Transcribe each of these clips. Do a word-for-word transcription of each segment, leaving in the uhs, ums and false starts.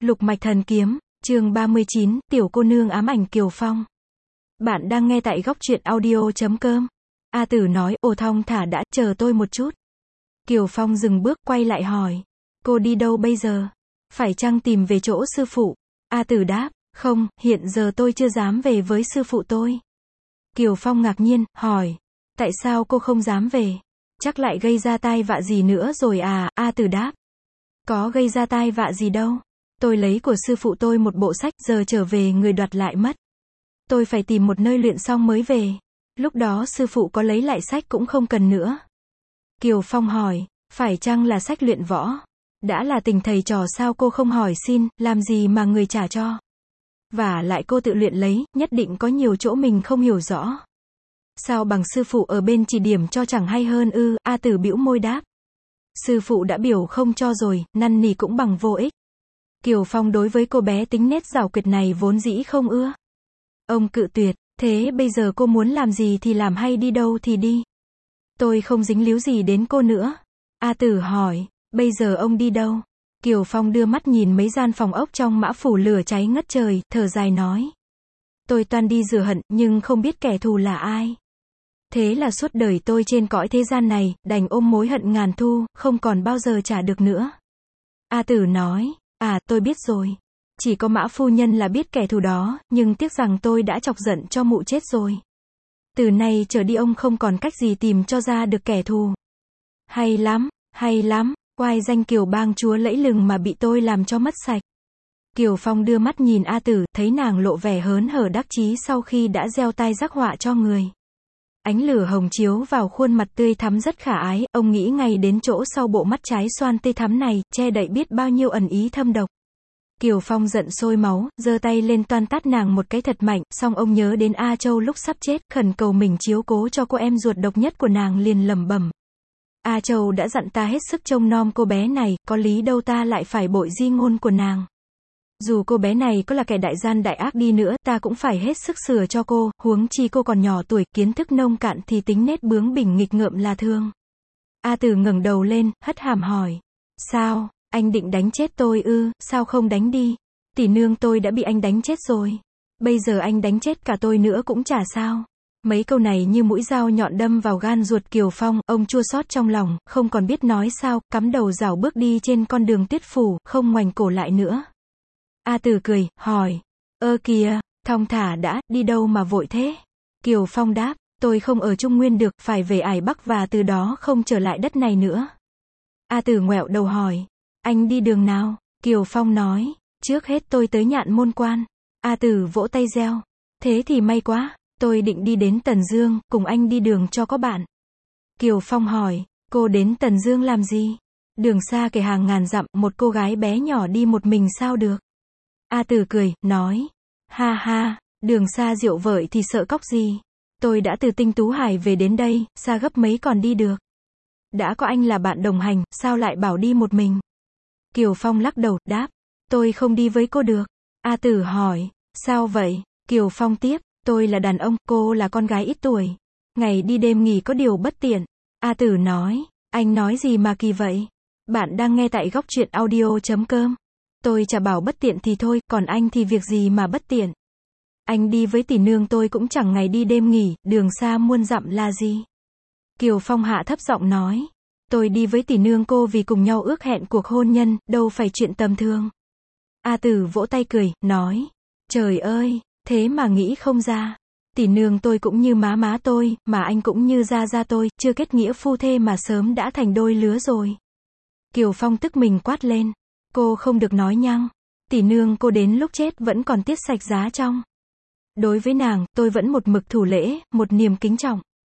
Lục mạch thần kiếm, chương ba mươi chín, tiểu cô nương ám ảnh Kiều Phong. Bạn đang nghe tại góc truyện audio chấm com. A Tử nói, ồ thong thả đã, chờ tôi một chút. Kiều Phong dừng bước, quay lại hỏi. Cô đi đâu bây giờ? Phải chăng tìm về chỗ sư phụ? A Tử đáp, không, hiện giờ tôi chưa dám về với sư phụ tôi. Kiều Phong ngạc nhiên, hỏi. Tại sao cô không dám về? Chắc lại gây ra tai vạ gì nữa rồi à? A Tử đáp. Có gây ra tai vạ gì đâu. Tôi lấy của sư phụ tôi một bộ sách, giờ trở về người đoạt lại mất. Tôi phải tìm một nơi luyện xong mới về. Lúc đó sư phụ có lấy lại sách cũng không cần nữa. Kiều Phong hỏi, phải chăng là sách luyện võ? Đã là tình thầy trò sao cô không hỏi xin, làm gì mà người trả cho? Và lại cô tự luyện lấy, nhất định có nhiều chỗ mình không hiểu rõ. Sao bằng sư phụ ở bên chỉ điểm cho chẳng hay hơn ư? A Tử bĩu môi đáp. Sư phụ đã biểu không cho rồi, năn nỉ cũng bằng vô ích. Kiều Phong đối với cô bé tính nết giảo quyệt này vốn dĩ không ưa. Ông cự tuyệt, thế bây giờ cô muốn làm gì thì làm hay đi đâu thì đi. Tôi không dính líu gì đến cô nữa. A Tử hỏi, bây giờ ông đi đâu? Kiều Phong đưa mắt nhìn mấy gian phòng ốc trong mã phủ lửa cháy ngất trời, thở dài nói. Tôi toan đi rửa hận, nhưng không biết kẻ thù là ai. Thế là suốt đời tôi trên cõi thế gian này, đành ôm mối hận ngàn thu, không còn bao giờ trả được nữa. A Tử nói, à, tôi biết rồi. Chỉ có Mã phu nhân là biết kẻ thù đó, nhưng tiếc rằng tôi đã chọc giận cho mụ chết rồi. Từ nay trở đi ông không còn cách gì tìm cho ra được kẻ thù. Hay lắm, hay lắm, oai danh Kiều bang chúa lẫy lừng mà bị tôi làm cho mất sạch. Kiều Phong đưa mắt nhìn A Tử, thấy nàng lộ vẻ hớn hở đắc chí sau khi đã gieo tai rắc họa cho người. Ánh lửa hồng chiếu vào khuôn mặt tươi thắm rất khả ái, ông nghĩ ngay đến chỗ sau bộ mắt trái xoan tươi thắm này, che đậy biết bao nhiêu ẩn ý thâm độc. Kiều Phong giận sôi máu, giơ tay lên toan tát nàng một cái thật mạnh, xong ông nhớ đến A Châu lúc sắp chết, khẩn cầu mình chiếu cố cho cô em ruột độc nhất của nàng liền lẩm bẩm. A Châu đã dặn ta hết sức trông nom cô bé này, có lý đâu ta lại phải bội di ngôn của nàng. Dù cô bé này có là kẻ đại gian đại ác đi nữa, ta cũng phải hết sức sửa cho cô, huống chi cô còn nhỏ tuổi, kiến thức nông cạn thì tính nết bướng bỉnh nghịch ngợm là thường. A Tử ngẩng đầu lên, hất hàm hỏi. Sao, anh định đánh chết tôi ư, sao không đánh đi? Tỷ nương tôi đã bị anh đánh chết rồi. Bây giờ anh đánh chết cả tôi nữa cũng chả sao. Mấy câu này như mũi dao nhọn đâm vào gan ruột Kiều Phong, ông chua xót trong lòng, không còn biết nói sao, cắm đầu rảo bước đi trên con đường tuyết phủ, không ngoảnh cổ lại nữa. A Tử cười, hỏi. Ơ kìa, thong thả đã, đi đâu mà vội thế? Kiều Phong đáp, tôi không ở Trung Nguyên được, phải về Ải Bắc và từ đó không trở lại đất này nữa. A Tử ngoẹo đầu hỏi. Anh đi đường nào? Kiều Phong nói. Trước hết tôi tới Nhạn Môn Quan. A Tử vỗ tay reo. Thế thì may quá, tôi định đi đến Tần Dương, cùng anh đi đường cho có bạn. Kiều Phong hỏi. Cô đến Tần Dương làm gì? Đường xa kể hàng ngàn dặm, một cô gái bé nhỏ đi một mình sao được? A Tử cười, nói. Ha ha, đường xa rượu vợi thì sợ cóc gì. Tôi đã từ Tinh Tú Hải về đến đây, xa gấp mấy còn đi được. Đã có anh là bạn đồng hành, sao lại bảo đi một mình? Kiều Phong lắc đầu, đáp. Tôi không đi với cô được. A Tử hỏi. Sao vậy? Kiều Phong tiếp. Tôi là đàn ông, cô là con gái ít tuổi. Ngày đi đêm nghỉ có điều bất tiện. A Tử nói. Anh nói gì mà kỳ vậy? Bạn đang nghe tại góc truyện audio chấm com. Tôi chả bảo bất tiện thì thôi, còn anh thì việc gì mà bất tiện. Anh đi với tỷ nương tôi cũng chẳng ngày đi đêm nghỉ, đường xa muôn dặm là gì. Kiều Phong hạ thấp giọng nói. Tôi đi với tỷ nương cô vì cùng nhau ước hẹn cuộc hôn nhân, đâu phải chuyện tầm thường. A Tử vỗ tay cười, nói. Trời ơi, thế mà nghĩ không ra. Tỷ nương tôi cũng như má má tôi, mà anh cũng như gia gia tôi, chưa kết nghĩa phu thê mà sớm đã thành đôi lứa rồi. Kiều Phong tức mình quát lên. Cô không được nói nhăng. Tỷ nương cô đến lúc chết vẫn còn tiết sạch giá trong. Đối với nàng, tôi vẫn một mực thủ lễ, một niềm kính trọng.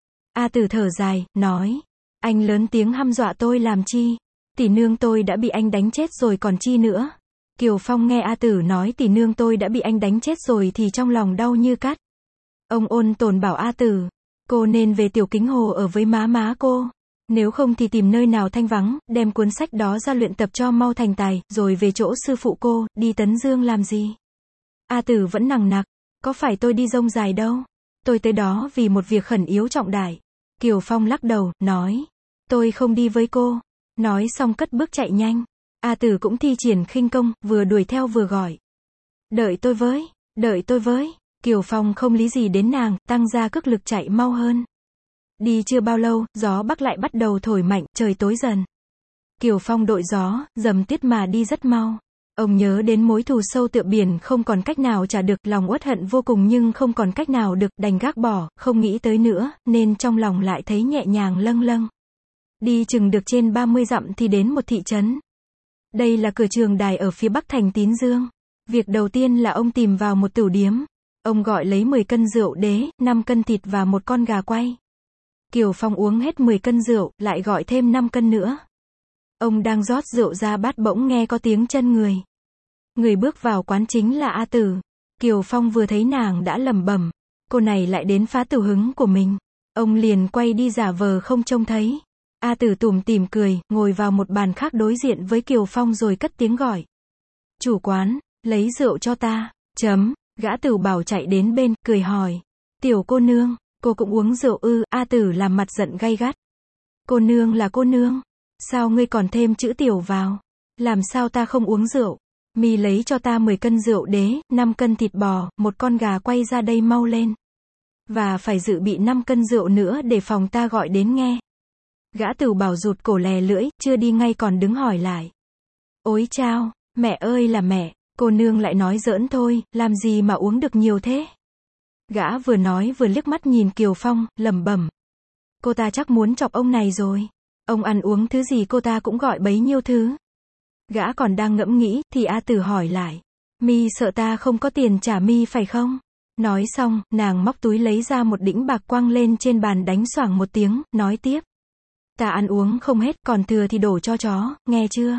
A Tử thở dài, nói. Anh lớn tiếng hăm dọa tôi làm chi? Tỷ nương tôi đã bị anh đánh chết rồi còn chi nữa? Kiều Phong nghe A Tử nói tỷ nương tôi đã bị anh đánh chết rồi thì trong lòng đau như cắt. Ông ôn tồn bảo A Tử. Cô nên về Tiểu Kính Hồ ở với má má cô. Nếu không thì tìm nơi nào thanh vắng, đem cuốn sách đó ra luyện tập cho mau thành tài, rồi về chỗ sư phụ cô, đi Tấn Dương làm gì? A Tử vẫn nằng nặc. Có phải tôi đi rông dài đâu. Tôi tới đó vì một việc khẩn yếu trọng đại. Kiều Phong lắc đầu, nói. Tôi không đi với cô. Nói xong cất bước chạy nhanh. A Tử cũng thi triển khinh công, vừa đuổi theo vừa gọi. Đợi tôi với, đợi tôi với. Kiều Phong không lý gì đến nàng, tăng ra cước lực chạy mau hơn. Đi chưa bao lâu, gió bắc lại bắt đầu thổi mạnh, trời tối dần. Kiều Phong đội gió, dầm tuyết mà đi rất mau. Ông nhớ đến mối thù sâu tựa biển không còn cách nào trả được, lòng uất hận vô cùng nhưng không còn cách nào được, đành gác bỏ, không nghĩ tới nữa, nên trong lòng lại thấy nhẹ nhàng lâng lâng. Đi chừng được trên ba mươi dặm thì đến một thị trấn. Đây là cửa trường đài ở phía bắc thành Tín Dương. Việc đầu tiên là ông tìm vào một tửu điếm. Ông gọi lấy mười cân rượu đế, năm cân thịt và một con gà quay. Kiều Phong uống hết mười cân rượu, lại gọi thêm năm cân nữa. Ông đang rót rượu ra bát bỗng nghe có tiếng chân người. Người bước vào quán chính là A Tử. Kiều Phong vừa thấy nàng đã lẩm bẩm, cô này lại đến phá tửu hứng của mình. Ông liền quay đi giả vờ không trông thấy. A Tử tủm tỉm cười, ngồi vào một bàn khác đối diện với Kiều Phong rồi cất tiếng gọi. Chủ quán, lấy rượu cho ta. Chấm, gã Tửu Bảo chạy đến bên, cười hỏi. Tiểu cô nương, cô cũng uống rượu ư? A Tử làm mặt giận gay gắt. Cô nương là cô nương. Sao ngươi còn thêm chữ tiểu vào? Làm sao ta không uống rượu? Mi lấy cho ta mười cân rượu đế, năm cân thịt bò, một con gà quay ra đây mau lên. Và phải dự bị năm cân rượu nữa để phòng ta gọi đến nghe. Gã Tửu Bảo rụt cổ lè lưỡi, chưa đi ngay còn đứng hỏi lại. Ôi chao, mẹ ơi là mẹ, cô nương lại nói giỡn thôi, làm gì mà uống được nhiều thế? Gã vừa nói vừa liếc mắt nhìn Kiều Phong, lẩm bẩm. Cô ta chắc muốn chọc ông này rồi. Ông ăn uống thứ gì cô ta cũng gọi bấy nhiêu thứ. Gã còn đang ngẫm nghĩ, thì A Tử hỏi lại. Mi sợ ta không có tiền trả mi phải không? Nói xong, nàng móc túi lấy ra một đĩnh bạc quăng lên trên bàn đánh xoảng một tiếng, nói tiếp. Ta ăn uống không hết, còn thừa thì đổ cho chó, nghe chưa?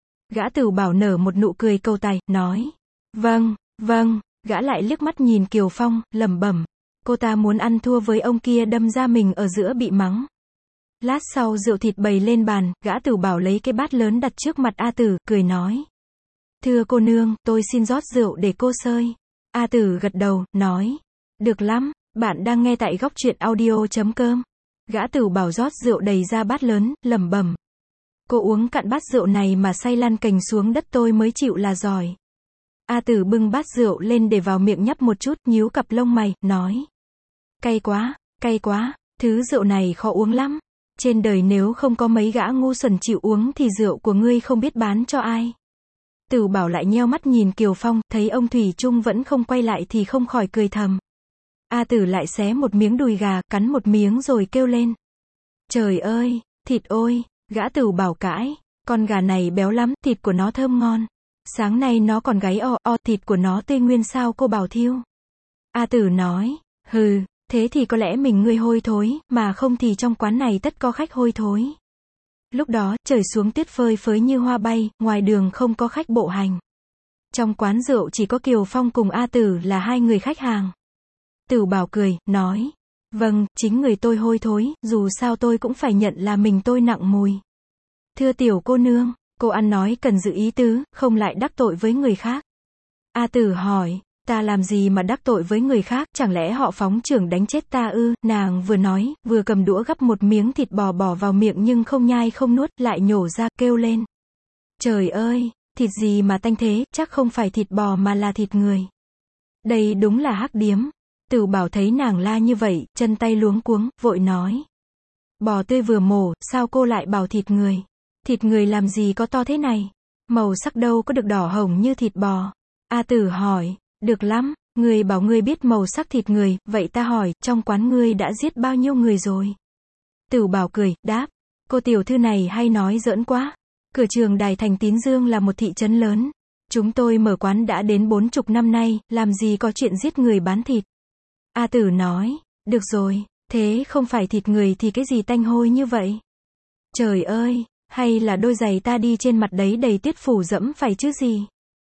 Gã Tửu Bảo nở một nụ cười cầu tài, nói. Vâng, vâng, gã lại liếc mắt nhìn Kiều Phong, lẩm bẩm. Cô ta muốn ăn thua với ông kia đâm ra mình ở giữa bị mắng. Lát sau rượu thịt bày lên bàn, gã Tửu Bảo lấy cái bát lớn đặt trước mặt A Tử, cười nói. Thưa cô nương, tôi xin rót rượu để cô sơi. A Tử gật đầu, nói. Được lắm, bạn đang nghe tại góc truyện audio chấm com. Gã Tửu Bảo rót rượu đầy ra bát lớn, lẩm bẩm. Cô uống cạn bát rượu này mà say lăn cành xuống đất tôi mới chịu là giỏi. A Tử bưng bát rượu lên để vào miệng nhấp một chút, nhíu cặp lông mày, nói. Cay quá, cay quá, thứ rượu này khó uống lắm. Trên đời nếu không có mấy gã ngu xuẩn chịu uống thì rượu của ngươi không biết bán cho ai. Tửu Bảo lại nheo mắt nhìn Kiều Phong, thấy ông thủy chung vẫn không quay lại thì không khỏi cười thầm. A Tử lại xé một miếng đùi gà, cắn một miếng rồi kêu lên. Trời ơi, thịt ôi, gã Tửu Bảo cãi, con gà này béo lắm, thịt của nó thơm ngon. Sáng nay nó còn gáy o o, thịt của nó tươi nguyên sao cô bảo thiêu. A Tử nói, hừ, thế thì có lẽ mình ngươi hôi thối, mà không thì trong quán này tất có khách hôi thối. Lúc đó, trời xuống tuyết phơi phới như hoa bay, ngoài đường không có khách bộ hành. Trong quán rượu chỉ có Kiều Phong cùng A Tử là hai người khách hàng. Tửu Bảo cười, nói. Vâng, chính người tôi hôi thối, dù sao tôi cũng phải nhận là mình tôi nặng mùi. Thưa tiểu cô nương, cô ăn nói cần giữ ý tứ, không lại đắc tội với người khác. A Tử hỏi, ta làm gì mà đắc tội với người khác, chẳng lẽ họ phóng chưởng đánh chết ta ư? Nàng vừa nói, vừa cầm đũa gắp một miếng thịt bò bỏ vào miệng nhưng không nhai không nuốt, lại nhổ ra, kêu lên. Trời ơi, thịt gì mà tanh thế, chắc không phải thịt bò mà là thịt người. Đây đúng là hắc điếm. Tửu Bảo thấy nàng la như vậy, chân tay luống cuống, vội nói. Bò tươi vừa mổ, sao cô lại bảo thịt người? Thịt người làm gì có to thế này? Màu sắc đâu có được đỏ hồng như thịt bò. A Tử hỏi, được lắm, người bảo ngươi biết màu sắc thịt người, vậy ta hỏi, trong quán ngươi đã giết bao nhiêu người rồi? Tửu Bảo cười, đáp, cô tiểu thư này hay nói giỡn quá. Cửa trường đài thành Tín Dương là một thị trấn lớn. Chúng tôi mở quán đã đến bốn chục năm nay, làm gì có chuyện giết người bán thịt. A Tử nói, được rồi, thế không phải thịt người thì cái gì tanh hôi như vậy? Trời ơi, hay là đôi giày ta đi trên mặt đấy đầy tiết phủ dẫm phải chứ gì?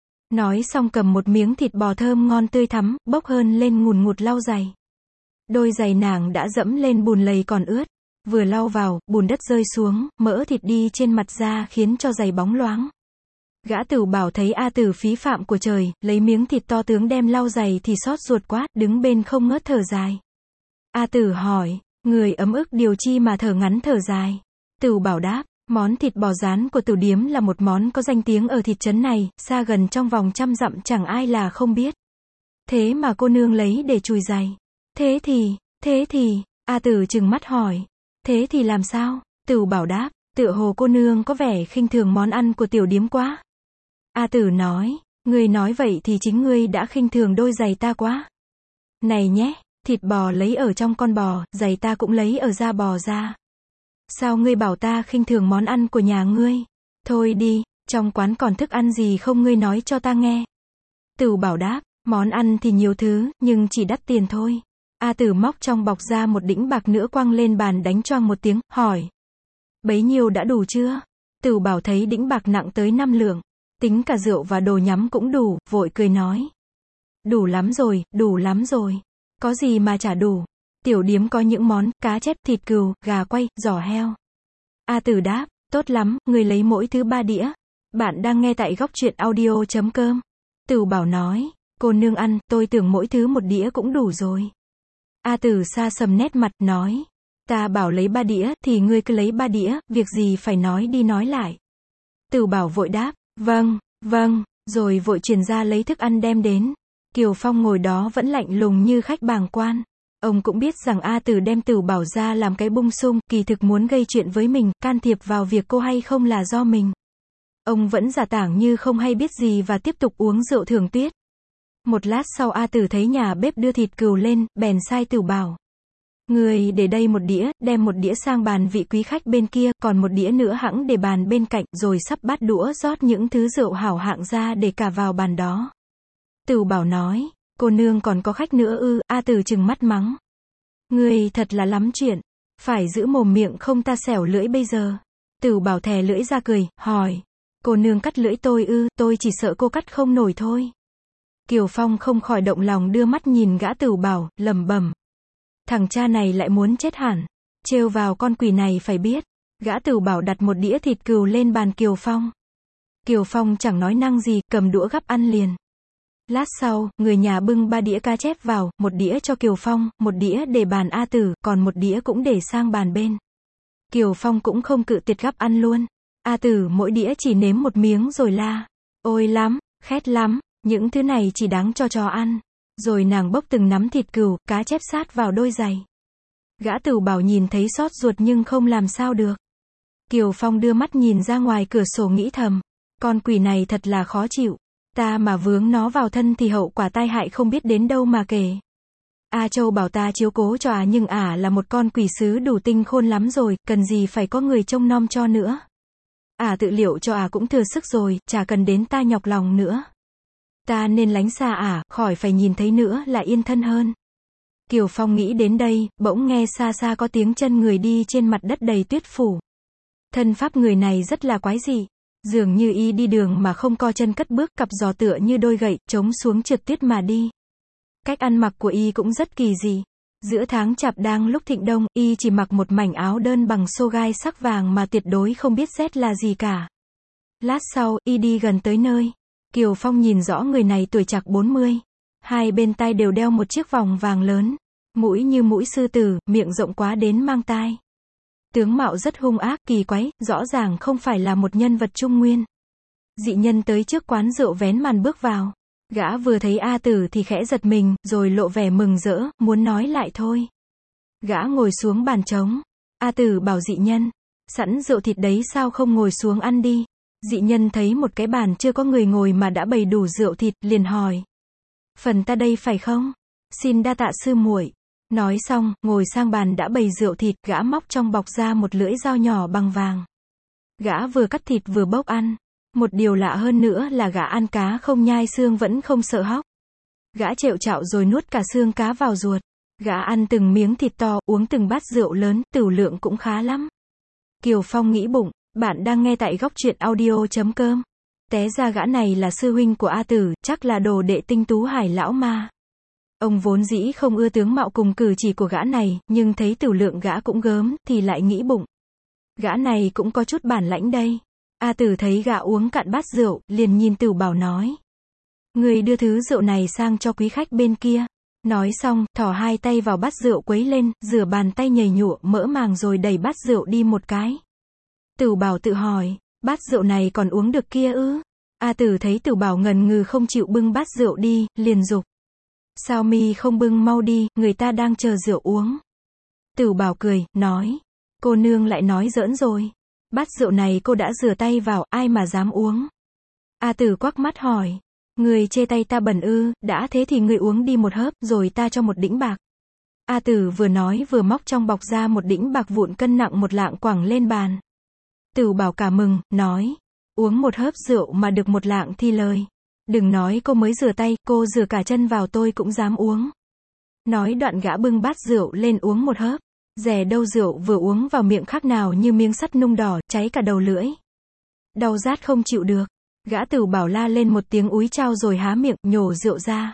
Nói xong cầm một miếng thịt bò thơm ngon tươi thắm, bốc hơn lên ngùn ngụt lau giày. Đôi giày nàng đã dẫm lên bùn lầy còn ướt. Vừa lau vào, bùn đất rơi xuống, mỡ thịt đi trên mặt da khiến cho giày bóng loáng. Gã Tửu Bảo thấy A Tử phí phạm của trời, lấy miếng thịt to tướng đem lau giày thì xót ruột quá, đứng bên không ngớt thở dài. A Tử hỏi, người ấm ức điều chi mà thở ngắn thở dài? Tửu Bảo đáp, Món thịt bò rán của Tửu Điếm là một món có danh tiếng ở thị trấn này, xa gần trong vòng trăm dặm chẳng ai là không biết. Thế mà cô nương lấy để chùi giày. Thế thì, thế thì, A Tử trừng mắt hỏi. Thế thì làm sao? Tửu Bảo đáp, tựa hồ cô nương có vẻ khinh thường món ăn của tiểu điếm quá. A Tử nói, ngươi nói vậy thì chính ngươi đã khinh thường đôi giày ta quá. Này nhé, thịt bò lấy ở trong con bò, giày ta cũng lấy ở da bò ra. Sao ngươi bảo ta khinh thường món ăn của nhà ngươi? Thôi đi, trong quán còn thức ăn gì không ngươi nói cho ta nghe. Tửu Bảo đáp, món ăn thì nhiều thứ, nhưng chỉ đắt tiền thôi. A Tử móc trong bọc ra một đĩnh bạc nữa quăng lên bàn đánh choang một tiếng, hỏi. Bấy nhiêu đã đủ chưa? Tửu Bảo thấy đĩnh bạc nặng tới năm lượng. Tính cả rượu và đồ nhắm cũng đủ, vội cười nói. Đủ lắm rồi, đủ lắm rồi. Có gì mà chả đủ. Tiểu điếm có những món, cá chép, thịt cừu, gà quay, giò heo. A Tử đáp, tốt lắm, người lấy mỗi thứ ba đĩa. Bạn đang nghe tại góc truyện audio chấm com. Tửu Bảo nói, cô nương ăn, tôi tưởng mỗi thứ một đĩa cũng đủ rồi. A Tử sa sầm nét mặt, nói. Ta bảo lấy ba đĩa, thì ngươi cứ lấy ba đĩa, việc gì phải nói đi nói lại. Tửu Bảo vội đáp, vâng, vâng, rồi vội truyền ra lấy thức ăn đem đến. Kiều Phong ngồi đó vẫn lạnh lùng như khách bàng quan. Ông cũng biết rằng A Tử đem Tửu Bảo ra làm cái bung sung, kỳ thực muốn gây chuyện với mình, can thiệp vào việc cô hay không là do mình. Ông vẫn giả tảng như không hay biết gì và tiếp tục uống rượu thưởng tuyết. Một lát sau A Tử thấy nhà bếp đưa thịt cừu lên, bèn sai Tửu Bảo. Người để đây một đĩa, đem một đĩa sang bàn vị quý khách bên kia, còn một đĩa nữa hẵng để bàn bên cạnh, rồi sắp bát đũa rót những thứ rượu hảo hạng ra để cả vào bàn đó. Tửu Bảo nói, cô nương còn có khách nữa ư? A Tử trừng mắt mắng. Người thật là lắm chuyện, phải giữ mồm miệng không ta xẻo lưỡi bây giờ. Tửu Bảo thè lưỡi ra cười, hỏi, cô nương cắt lưỡi tôi ư? Tôi chỉ sợ cô cắt không nổi thôi. Kiều Phong không khỏi động lòng đưa mắt nhìn gã Tửu Bảo, lẩm bẩm. Thằng cha này lại muốn chết hẳn. Trêu vào con quỷ này phải biết. Gã Tửu Bảo đặt một đĩa thịt cừu lên bàn Kiều Phong. Kiều Phong chẳng nói năng gì, cầm đũa gắp ăn liền. Lát sau, người nhà bưng ba đĩa cá chép vào, một đĩa cho Kiều Phong, một đĩa để bàn A Tử, còn một đĩa cũng để sang bàn bên. Kiều Phong cũng không cự tuyệt gắp ăn luôn. A Tử mỗi đĩa chỉ nếm một miếng rồi la. Ôi lắm, khét lắm, những thứ này chỉ đáng cho chó ăn. Rồi nàng bốc từng nắm thịt cừu, cá chép sát vào đôi giày. Gã Tửu Bảo nhìn thấy xót ruột nhưng không làm sao được. Kiều Phong đưa mắt nhìn ra ngoài cửa sổ nghĩ thầm. Con quỷ này thật là khó chịu. Ta mà vướng nó vào thân thì hậu quả tai hại không biết đến đâu mà kể. A Châu bảo ta chiếu cố cho ả nhưng ả là một con quỷ sứ đủ tinh khôn lắm rồi, cần gì phải có người trông nom cho nữa. Ả tự liệu cho ả cũng thừa sức rồi, chả cần đến ta nhọc lòng nữa. Ta nên lánh xa ả, khỏi phải nhìn thấy nữa là yên thân hơn. Kiều Phong nghĩ đến đây, bỗng nghe xa xa có tiếng chân người đi trên mặt đất đầy tuyết phủ. Thân pháp người này rất là quái dị. Dường như y đi đường mà không co chân cất bước, cặp giò tựa như đôi gậy, chống xuống trượt tuyết mà đi. Cách ăn mặc của y cũng rất kỳ dị. Giữa tháng chạp đang lúc thịnh đông, y chỉ mặc một mảnh áo đơn bằng xô gai sắc vàng mà tuyệt đối không biết rét là gì cả. Lát sau, y đi gần tới nơi. Kiều Phong nhìn rõ người này tuổi trạc bốn mươi. Hai bên tai đều đeo một chiếc vòng vàng lớn. Mũi như mũi sư tử, miệng rộng quá đến mang tai. Tướng mạo rất hung ác, kỳ quái, rõ ràng không phải là một nhân vật trung nguyên. Dị nhân tới trước quán rượu vén màn bước vào. Gã vừa thấy A Tử thì khẽ giật mình, rồi lộ vẻ mừng rỡ, muốn nói lại thôi. Gã ngồi xuống bàn trống. A Tử bảo dị nhân, sẵn rượu thịt đấy sao không ngồi xuống ăn đi. Dị nhân thấy một cái bàn chưa có người ngồi mà đã bày đủ rượu thịt, liền hỏi. Phần ta đây phải không? Xin đa tạ sư muội. Nói xong, ngồi sang bàn đã bày rượu thịt, gã móc trong bọc ra một lưỡi dao nhỏ bằng vàng. Gã vừa cắt thịt vừa bốc ăn. Một điều lạ hơn nữa là gã ăn cá không nhai xương vẫn không sợ hóc. Gã trẹo trạo rồi nuốt cả xương cá vào ruột. Gã ăn từng miếng thịt to, uống từng bát rượu lớn, tửu lượng cũng khá lắm. Kiều Phong nghĩ bụng, bạn đang nghe tại góc truyện audio chấm com. Té ra gã này là sư huynh của A Tử, chắc là đồ đệ tinh tú Hải lão ma. Ông vốn dĩ không ưa tướng mạo cùng cử chỉ của gã này, nhưng thấy tửu lượng gã cũng gớm, thì lại nghĩ bụng. Gã này cũng có chút bản lãnh đây. A Tử thấy gã uống cạn bát rượu, liền nhìn Tửu Bảo nói. Người đưa thứ rượu này sang cho quý khách bên kia. Nói xong, thò hai tay vào bát rượu quấy lên, rửa bàn tay nhầy nhụa, mỡ màng rồi đẩy bát rượu đi một cái. Tửu Bảo tự hỏi, bát rượu này còn uống được kia ư? A Tử thấy Tửu Bảo ngần ngừ không chịu bưng bát rượu đi, liền giục. Sao mi không bưng mau đi, người ta đang chờ rượu uống. Tửu Bảo cười, nói. Cô nương lại nói giỡn rồi. Bát rượu này cô đã rửa tay vào, ai mà dám uống. A Tử quắc mắt hỏi. Người chê tay ta bẩn ư, đã thế thì người uống đi một hớp, rồi ta cho một đĩnh bạc. A Tử vừa nói vừa móc trong bọc ra một đĩnh bạc vụn cân nặng một lạng quẳng lên bàn. Tửu Bảo cả mừng, nói. Uống một hớp rượu mà được một lạng thì lời. Đừng nói cô mới rửa tay, cô rửa cả chân vào tôi cũng dám uống. Nói đoạn gã bưng bát rượu lên uống một hớp. Dè đâu rượu vừa uống vào miệng khác nào như miếng sắt nung đỏ, cháy cả đầu lưỡi. Đau rát không chịu được. Gã Tửu Bảo la lên một tiếng úi chao rồi há miệng, nhổ rượu ra.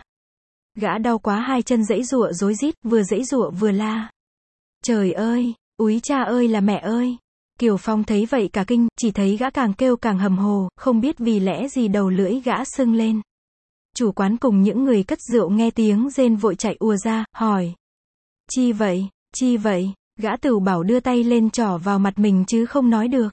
Gã đau quá hai chân giãy giụa rối rít, vừa giãy giụa vừa la. Trời ơi, úi cha ơi là mẹ ơi. Kiều Phong thấy vậy cả kinh, chỉ thấy gã càng kêu càng hầm hồ, không biết vì lẽ gì đầu lưỡi gã sưng lên. Chủ quán cùng những người cất rượu nghe tiếng rên vội chạy ùa ra, hỏi. Chi vậy, chi vậy, gã Tửu Bảo đưa tay lên trỏ vào mặt mình chứ không nói được.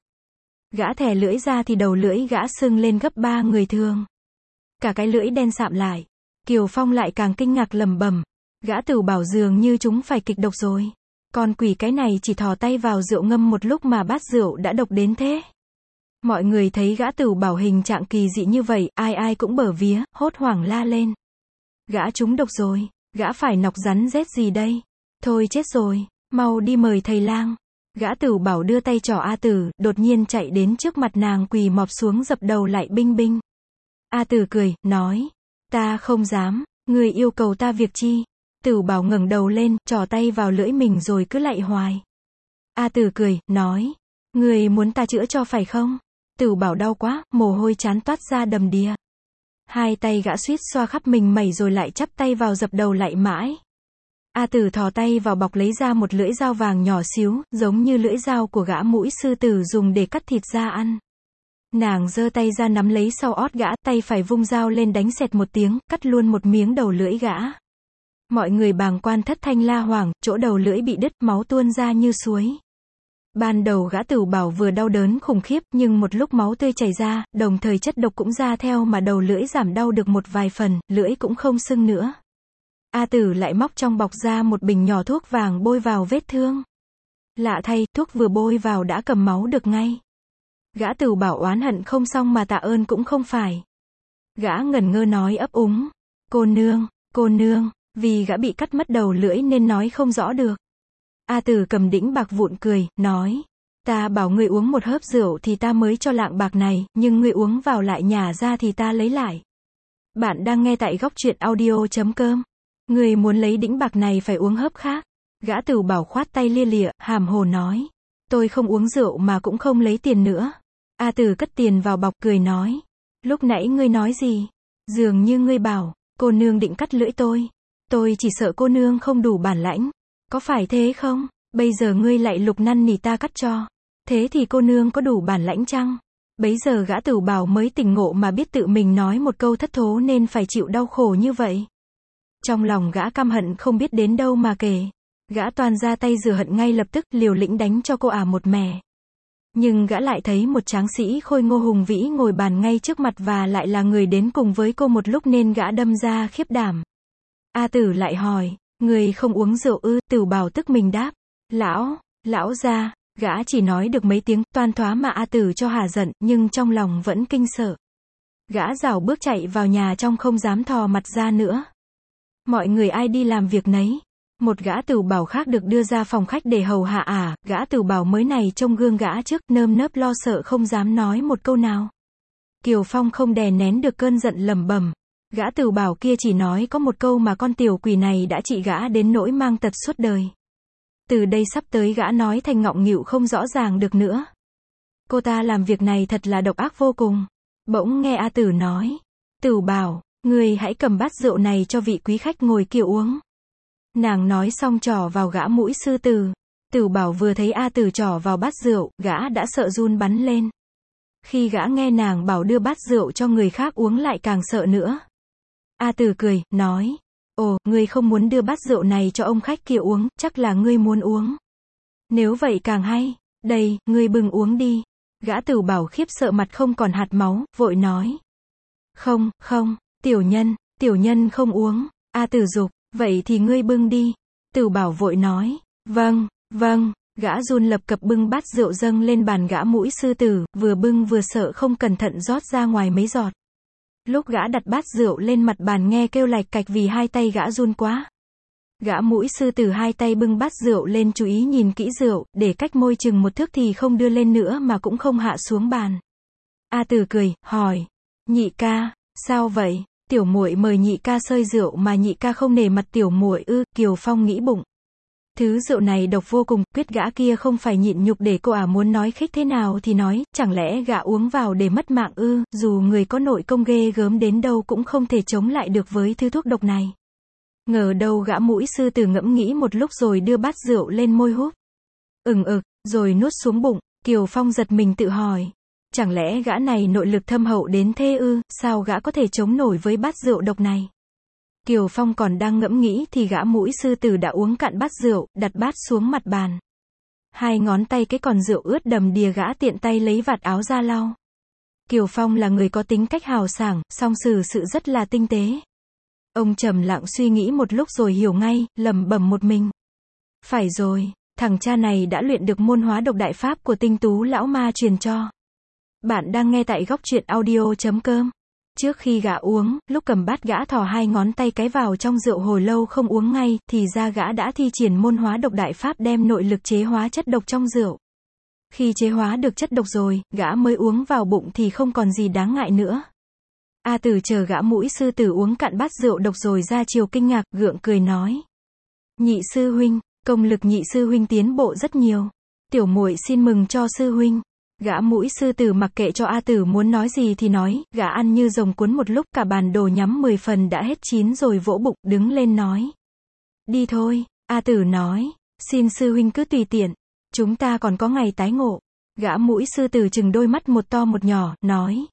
Gã thè lưỡi ra thì đầu lưỡi gã sưng lên gấp ba người thường. Cả cái lưỡi đen sạm lại. Kiều Phong lại càng kinh ngạc lẩm bẩm. Gã Tửu Bảo dường như chúng phải kịch độc rồi. Con quỷ cái này chỉ thò tay vào rượu ngâm một lúc mà bát rượu đã độc đến thế. Mọi người thấy gã Tửu Bảo hình trạng kỳ dị như vậy, ai ai cũng bở vía, hốt hoảng la lên. Gã trúng độc rồi, gã phải nọc rắn rết gì đây? Thôi chết rồi, mau đi mời thầy lang. Gã Tửu Bảo đưa tay trỏ A Tử, đột nhiên chạy đến trước mặt nàng quỳ mọp xuống dập đầu lại binh binh. A Tử cười, nói. Ta không dám, người yêu cầu ta việc chi? Tửu Bảo ngẩng đầu lên, trỏ tay vào lưỡi mình rồi cứ lạy hoài. A Tử cười, nói. Người muốn ta chữa cho phải không? Tửu Bảo đau quá, mồ hôi chán toát ra đầm đìa. Hai tay gã suýt xoa khắp mình mẩy rồi lại chắp tay vào dập đầu lại mãi. A Tử thò tay vào bọc lấy ra một lưỡi dao vàng nhỏ xíu, giống như lưỡi dao của gã mũi sư tử dùng để cắt thịt ra ăn. Nàng giơ tay ra nắm lấy sau ót gã, tay phải vung dao lên đánh xẹt một tiếng, cắt luôn một miếng đầu lưỡi gã. Mọi người bàng quan thất thanh la hoảng, chỗ đầu lưỡi bị đứt, máu tuôn ra như suối. Ban đầu gã Tửu Bảo vừa đau đớn khủng khiếp, nhưng một lúc máu tươi chảy ra, đồng thời chất độc cũng ra theo mà đầu lưỡi giảm đau được một vài phần, lưỡi cũng không sưng nữa. A Tử lại móc trong bọc ra một bình nhỏ thuốc vàng bôi vào vết thương. Lạ thay, thuốc vừa bôi vào đã cầm máu được ngay. Gã Tửu Bảo oán hận không xong mà tạ ơn cũng không phải. Gã ngẩn ngơ nói ấp úng. Cô nương, cô nương, vì gã bị cắt mất đầu lưỡi nên nói không rõ được. A Tử cầm đĩnh bạc vụn cười, nói. Ta bảo ngươi uống một hớp rượu thì ta mới cho lạng bạc này, nhưng ngươi uống vào lại nhả ra thì ta lấy lại. Bạn đang nghe tại góc truyện audio chấm com. Người muốn lấy đĩnh bạc này phải uống hớp khác. Gã Tửu Bảo khoát tay lia lịa, hàm hồ nói. Tôi không uống rượu mà cũng không lấy tiền nữa. A Tử cất tiền vào bọc cười nói. Lúc nãy ngươi nói gì? Dường như ngươi bảo, cô nương định cắt lưỡi tôi. Tôi chỉ sợ cô nương không đủ bản lãnh. Có phải thế không? Bây giờ ngươi lại lục năn nỉ ta cắt cho. Thế thì cô nương có đủ bản lãnh chăng? Bấy giờ gã Tửu Bảo mới tỉnh ngộ mà biết tự mình nói một câu thất thố nên phải chịu đau khổ như vậy. Trong lòng gã căm hận không biết đến đâu mà kể. Gã toàn ra tay rửa hận ngay lập tức, liều lĩnh đánh cho cô ả một mẻ. Nhưng gã lại thấy một tráng sĩ khôi ngô hùng vĩ ngồi bàn ngay trước mặt và lại là người đến cùng với cô một lúc nên gã đâm ra khiếp đảm. A Tử lại hỏi, người không uống rượu ư? Tửu Bảo tức mình đáp, lão, lão gia. Gã chỉ nói được mấy tiếng toan thoá mà A Tử cho hả giận, nhưng trong lòng vẫn kinh sợ. Gã rảo bước chạy vào nhà trong không dám thò mặt ra nữa. Mọi người ai đi làm việc nấy. Một gã Tửu Bảo khác được đưa ra phòng khách để hầu hạ ả, gã Tửu Bảo mới này trông gương gã trước, nơm nớp lo sợ không dám nói một câu nào. Kiều Phong không đè nén được cơn giận lẩm bẩm. Gã Tửu Bảo kia chỉ nói có một câu mà con tiểu quỷ này đã trị gã đến nỗi mang tật suốt đời. Từ đây sắp tới gã nói thành ngọng nghịu không rõ ràng được nữa. Cô ta làm việc này thật là độc ác vô cùng. Bỗng nghe A Tử nói. Tửu Bảo, người hãy cầm bát rượu này cho vị quý khách ngồi kia uống. Nàng nói xong trỏ vào gã mũi sư tử. Tửu Bảo vừa thấy A Tử trỏ vào bát rượu, gã đã sợ run bắn lên. Khi gã nghe nàng bảo đưa bát rượu cho người khác uống lại càng sợ nữa. A Tử cười, nói. Ồ, ngươi không muốn đưa bát rượu này cho ông khách kia uống, chắc là ngươi muốn uống. Nếu vậy càng hay. Đây, ngươi bưng uống đi. Gã Tửu Bảo khiếp sợ mặt không còn hạt máu, vội nói. Không, không, tiểu nhân, tiểu nhân không uống. A Tử dục, vậy thì ngươi bưng đi. Tửu Bảo vội nói. Vâng, vâng. Gã run lập cập bưng bát rượu dâng lên bàn gã Mũi Sư Tử, vừa bưng vừa sợ không cẩn thận rót ra ngoài mấy giọt. Lúc gã đặt bát rượu lên mặt bàn nghe kêu lạch cạch vì hai tay gã run quá. Gã Mũi Sư Tử hai tay bưng bát rượu lên chú ý nhìn kỹ rượu, để cách môi chừng một thước thì không đưa lên nữa mà cũng không hạ xuống bàn. A Tử cười, hỏi. Nhị ca, sao vậy? Tiểu muội mời nhị ca sơi rượu mà nhị ca không nể mặt tiểu muội ư? Kiều Phong nghĩ bụng. Thứ rượu này độc vô cùng, quyết gã kia không phải nhịn nhục để cô à muốn nói khích thế nào thì nói, chẳng lẽ gã uống vào để mất mạng ư? Dù người có nội công ghê gớm đến đâu cũng không thể chống lại được với thứ thuốc độc này. Ngờ đâu gã Mũi Sư Tử ngẫm nghĩ một lúc rồi đưa bát rượu lên môi húp. Ừng ực, rồi nuốt xuống bụng. Kiều Phong giật mình tự hỏi. Chẳng lẽ gã này nội lực thâm hậu đến thế ư? Sao gã có thể chống nổi với bát rượu độc này? Kiều Phong còn đang ngẫm nghĩ thì gã Mũi Sư Tử đã uống cạn bát rượu, đặt bát xuống mặt bàn. Hai ngón tay cái còn rượu ướt đầm đìa gã tiện tay lấy vạt áo ra lau. Kiều Phong là người có tính cách hào sảng, song xử sự rất là tinh tế. Ông trầm lặng suy nghĩ một lúc rồi hiểu ngay, lẩm bẩm một mình. Phải rồi, thằng cha này đã luyện được môn hóa độc đại pháp của Tinh Tú lão ma truyền cho. Bạn đang nghe tại góc truyện audio chấm com. Trước khi gã uống, lúc cầm bát gã thò hai ngón tay cái vào trong rượu hồi lâu không uống ngay, thì ra gã đã thi triển môn hóa độc đại pháp đem nội lực chế hóa chất độc trong rượu. Khi chế hóa được chất độc rồi, gã mới uống vào bụng thì không còn gì đáng ngại nữa. A Tử chờ gã Mũi Sư Tử uống cạn bát rượu độc rồi ra chiều kinh ngạc, gượng cười nói. Nhị sư huynh, công lực nhị sư huynh tiến bộ rất nhiều. Tiểu muội xin mừng cho sư huynh. Gã Mũi Sư Tử mặc kệ cho A Tử muốn nói gì thì nói, gã ăn như rồng cuốn một lúc cả bàn đồ nhắm mười phần đã hết chín rồi vỗ bụng, đứng lên nói. Đi thôi, A Tử nói, xin sư huynh cứ tùy tiện, chúng ta còn có ngày tái ngộ. Gã Mũi Sư Tử chừng đôi mắt một to một nhỏ, nói.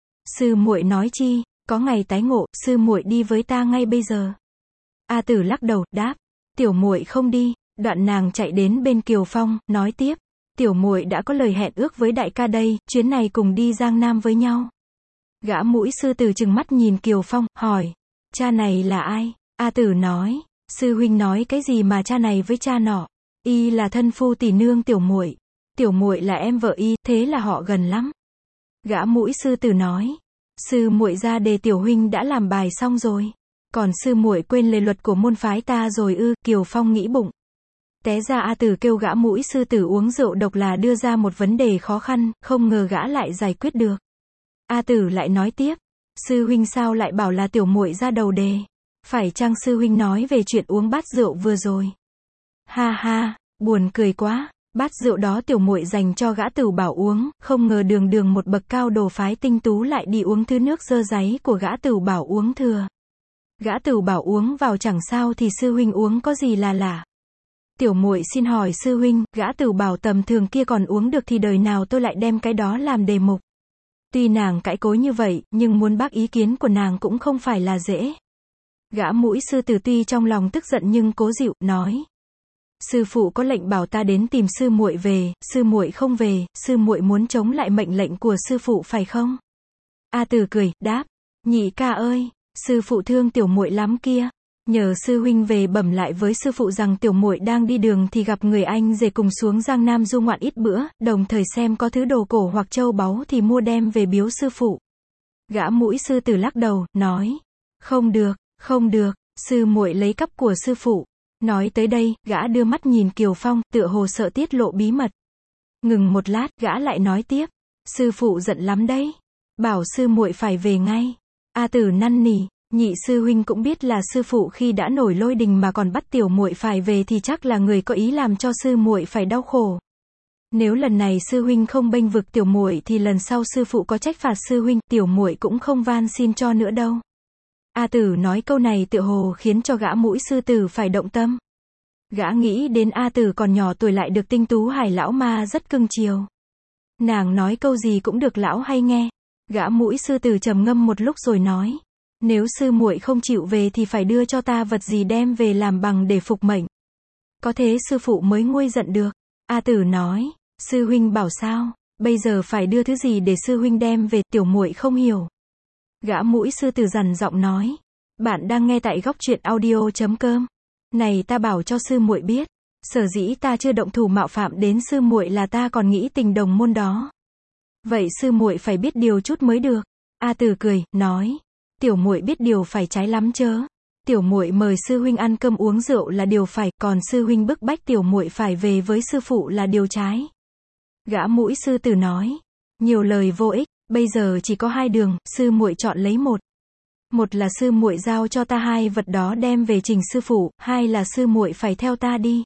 Sư muội nói chi, có ngày tái ngộ, sư muội đi với ta ngay bây giờ. A Tử lắc đầu, đáp, tiểu muội không đi. Đoạn nàng chạy đến bên Kiều Phong, nói tiếp. Tiểu muội đã có lời hẹn ước với đại ca đây, chuyến này cùng đi Giang Nam với nhau. Gã Mũi Sư Tử trừng mắt nhìn Kiều Phong, hỏi. Cha này là ai? A Tử nói. Sư huynh nói cái gì mà cha này với cha nọ? Y là thân phu tỷ nương tiểu muội. Tiểu muội là em vợ y, thế là họ gần lắm. Gã Mũi Sư Tử nói. Sư muội ra đề tiểu huynh đã làm bài xong rồi. Còn sư muội quên lề luật của môn phái ta rồi ư? Kiều Phong nghĩ bụng. Té ra A Tử kêu gã Mũi Sư Tử uống rượu độc là đưa ra một vấn đề khó khăn, không ngờ gã lại giải quyết được. A Tử lại nói tiếp. Sư huynh sao lại bảo là tiểu muội ra đầu đề? Phải chăng sư huynh nói về chuyện uống bát rượu vừa rồi? Ha ha, buồn cười quá. Bát rượu đó tiểu muội dành cho gã Tửu Bảo uống, không ngờ đường đường một bậc cao đồ phái Tinh Tú lại đi uống thứ nước dơ dáy của gã Tửu Bảo uống thừa. Gã Tửu Bảo uống vào chẳng sao thì sư huynh uống có gì là lạ. Tiểu muội xin hỏi sư huynh, gã Tửu Bảo tầm thường kia còn uống được thì đời nào tôi lại đem cái đó làm đề mục. Tuy nàng cãi cối như vậy, nhưng muốn bác ý kiến của nàng cũng không phải là dễ. Gã Mũi Sư Tử tuy trong lòng tức giận nhưng cố dịu, nói. Sư phụ có lệnh bảo ta đến tìm sư muội về, sư muội không về, sư muội muốn chống lại mệnh lệnh của sư phụ phải không? A Tử cười, đáp. Nhị ca ơi, sư phụ thương tiểu muội lắm kia. Nhờ sư huynh về bẩm lại với sư phụ rằng tiểu muội đang đi đường thì gặp người anh rể cùng xuống Giang Nam du ngoạn ít bữa, đồng thời xem có thứ đồ cổ hoặc châu báu thì mua đem về biếu sư phụ. Gã Mũi Sư Tử lắc đầu, nói. Không được, không được, sư muội lấy cắp của sư phụ. Nói tới đây, gã đưa mắt nhìn Kiều Phong, tựa hồ sợ tiết lộ bí mật. Ngừng một lát, gã lại nói tiếp. Sư phụ giận lắm đấy. Bảo sư muội phải về ngay. A Tử năn nỉ. Nhị sư huynh cũng biết là sư phụ khi đã nổi lôi đình mà còn bắt tiểu muội phải về thì chắc là người có ý làm cho sư muội phải đau khổ. Nếu lần này sư huynh không bênh vực tiểu muội thì lần sau sư phụ có trách phạt sư huynh, tiểu muội cũng không van xin cho nữa đâu. A Tử nói câu này tựa hồ khiến cho gã Mũi Sư Tử phải động tâm. Gã nghĩ đến A Tử còn nhỏ tuổi lại được Tinh Tú Hải lão ma rất cưng chiều. Nàng nói câu gì cũng được lão hay nghe. Gã Mũi Sư Tử trầm ngâm một lúc rồi nói. Nếu sư muội không chịu về thì phải đưa cho ta vật gì đem về làm bằng để phục mệnh. Có thế sư phụ mới nguôi giận được. A Tử nói. Sư huynh bảo sao? bây giờ phải đưa thứ gì để sư huynh đem về, tiểu muội không hiểu. Gã mũi sư tử dằn giọng nói. Bạn đang nghe tại góc truyện audio chấm com. Này ta bảo cho sư muội biết, sở dĩ ta chưa động thủ mạo phạm đến sư muội là ta còn nghĩ tình đồng môn đó. Vậy sư muội phải biết điều chút mới được. A Tử cười, nói. Tiểu muội biết điều phải trái lắm chớ. Tiểu muội mời sư huynh ăn cơm uống rượu là điều phải, còn sư huynh bức bách tiểu muội phải về với sư phụ là điều trái. Gã mũi sư tử nói. Nhiều lời vô ích, bây giờ chỉ có hai đường, sư muội chọn lấy một. Một là sư muội giao cho ta hai vật đó đem về trình sư phụ, hai là sư muội phải theo ta đi.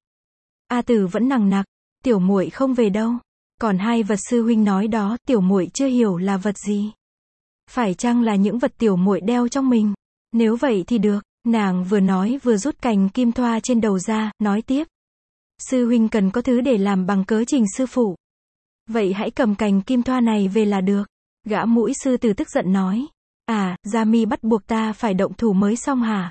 A Tử vẫn nằng nặc, tiểu muội không về đâu. Còn hai vật sư huynh nói đó, tiểu muội chưa hiểu là vật gì. Phải chăng là những vật tiểu muội đeo trong mình? Nếu vậy thì được. Nàng vừa nói vừa rút cành kim thoa trên đầu ra, nói tiếp. Sư huynh cần có thứ để làm bằng cớ trình sư phụ. Vậy hãy cầm cành kim thoa này về là được. Gã mũi sư tử tức giận nói. À, Gia Mi bắt buộc ta phải động thủ mới xong hả?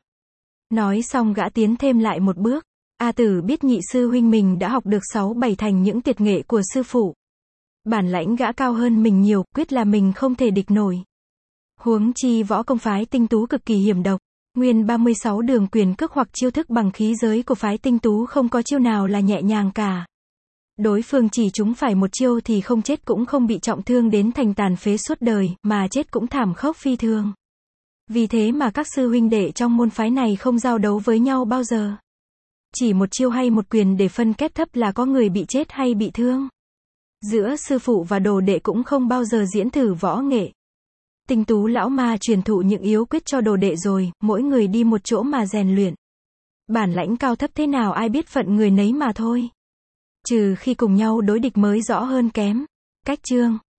Nói xong gã tiến thêm lại một bước. A Tử biết nhị sư huynh mình đã học được sáu bảy thành những tuyệt nghệ của sư phụ. Bản lãnh gã cao hơn mình nhiều, quyết là mình không thể địch nổi. Huống chi võ công phái Tinh Tú cực kỳ hiểm độc. Nguyên ba mươi sáu đường quyền cước hoặc chiêu thức bằng khí giới của phái Tinh Tú không có chiêu nào là nhẹ nhàng cả. Đối phương chỉ trúng phải một chiêu thì không chết cũng không bị trọng thương đến thành tàn phế suốt đời, mà chết cũng thảm khốc phi thường. Vì thế mà các sư huynh đệ trong môn phái này không giao đấu với nhau bao giờ. Chỉ một chiêu hay một quyền để phân kép thấp là có người bị chết hay bị thương. Giữa sư phụ và đồ đệ cũng không bao giờ diễn thử võ nghệ. Tinh Tú lão ma truyền thụ những yếu quyết cho đồ đệ rồi, mỗi người đi một chỗ mà rèn luyện. Bản lãnh cao thấp thế nào ai biết phận người nấy mà thôi. Trừ khi cùng nhau đối địch mới rõ hơn kém. Cách chương